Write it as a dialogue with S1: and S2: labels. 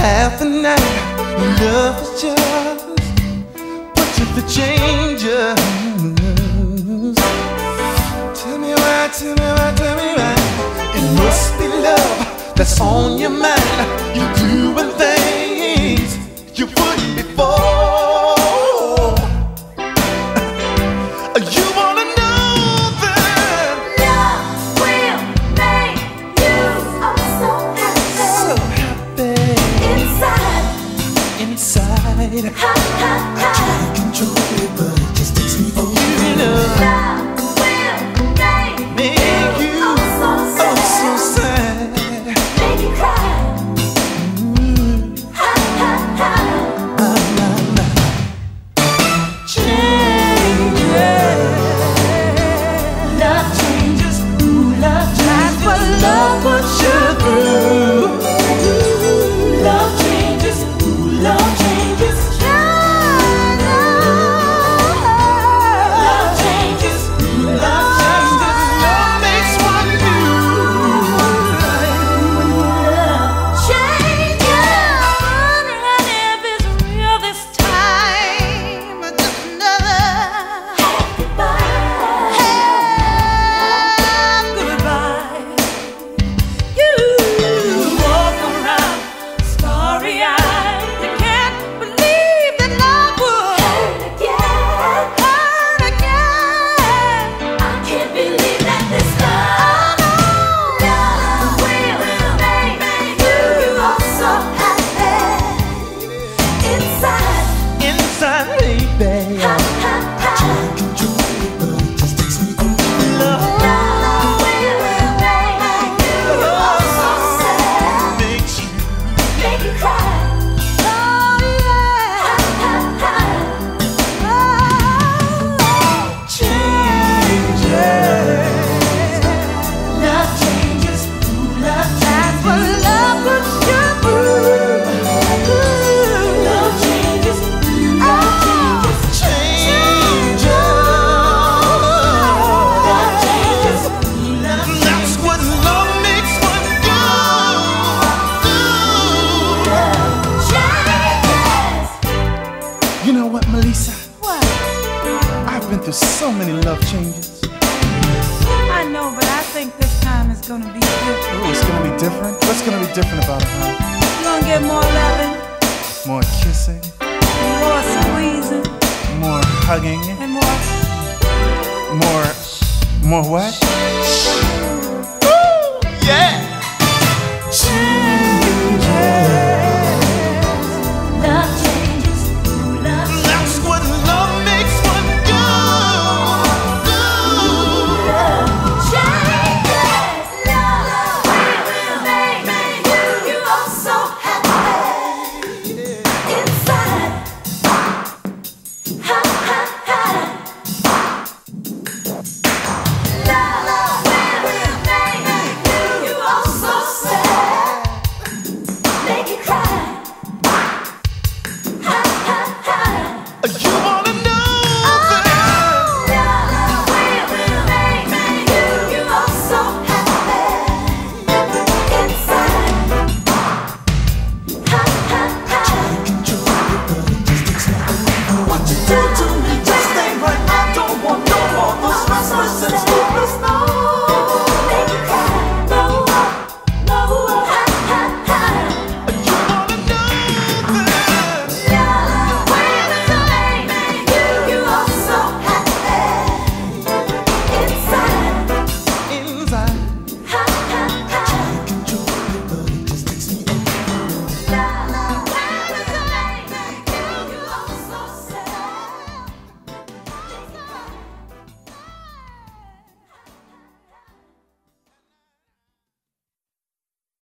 S1: half the night. Love is just what you the changes. Tell me why, tell me why, tell me why. It must be love that's on your mind. You doing things you wouldn't before. You wanna know that
S2: love will make you so happy.
S1: So happy inside.
S2: Ha, ha, ha.
S1: I try to control it, but it just takes me over. You know,
S2: Love will
S1: make you
S2: so
S1: sad.
S2: Make you cry. Ha, ha, ha. Love changes. Ooh, love changes. That's what love puts you through. Love changes. Ooh, love changes. Love changes. Ooh, love changes.
S1: Love makes one new.
S2: Love changes. And if it's real this time, just another goodbye. You walk around starry-eyed. You can't believe that love would hurt again. I can't believe that this love will make you so happy inside.
S1: Inside, baby.
S2: Ha, ha, ha.
S1: Control it, but it just takes me over. Love
S2: Love will make you so sad,
S1: makes you
S2: make you cry. Oh yeah. Ha, ha, ha. Love changes. Ooh, love changes. That's what love puts you through. Love changes. Love changes. Love changes.
S1: That's what love makes one do.
S2: Changes.
S1: You know what, Melissa?
S2: What?
S1: I've been through so many love changes.
S3: I know, but I think this time is gonna be different.
S1: Oh, it's gonna be different. What's gonna be different about it, huh?
S3: You're gonna get more loving,
S1: More kissing,
S3: more squeezing,
S1: more hugging,
S3: and more.
S1: more what? Woo! Yeah!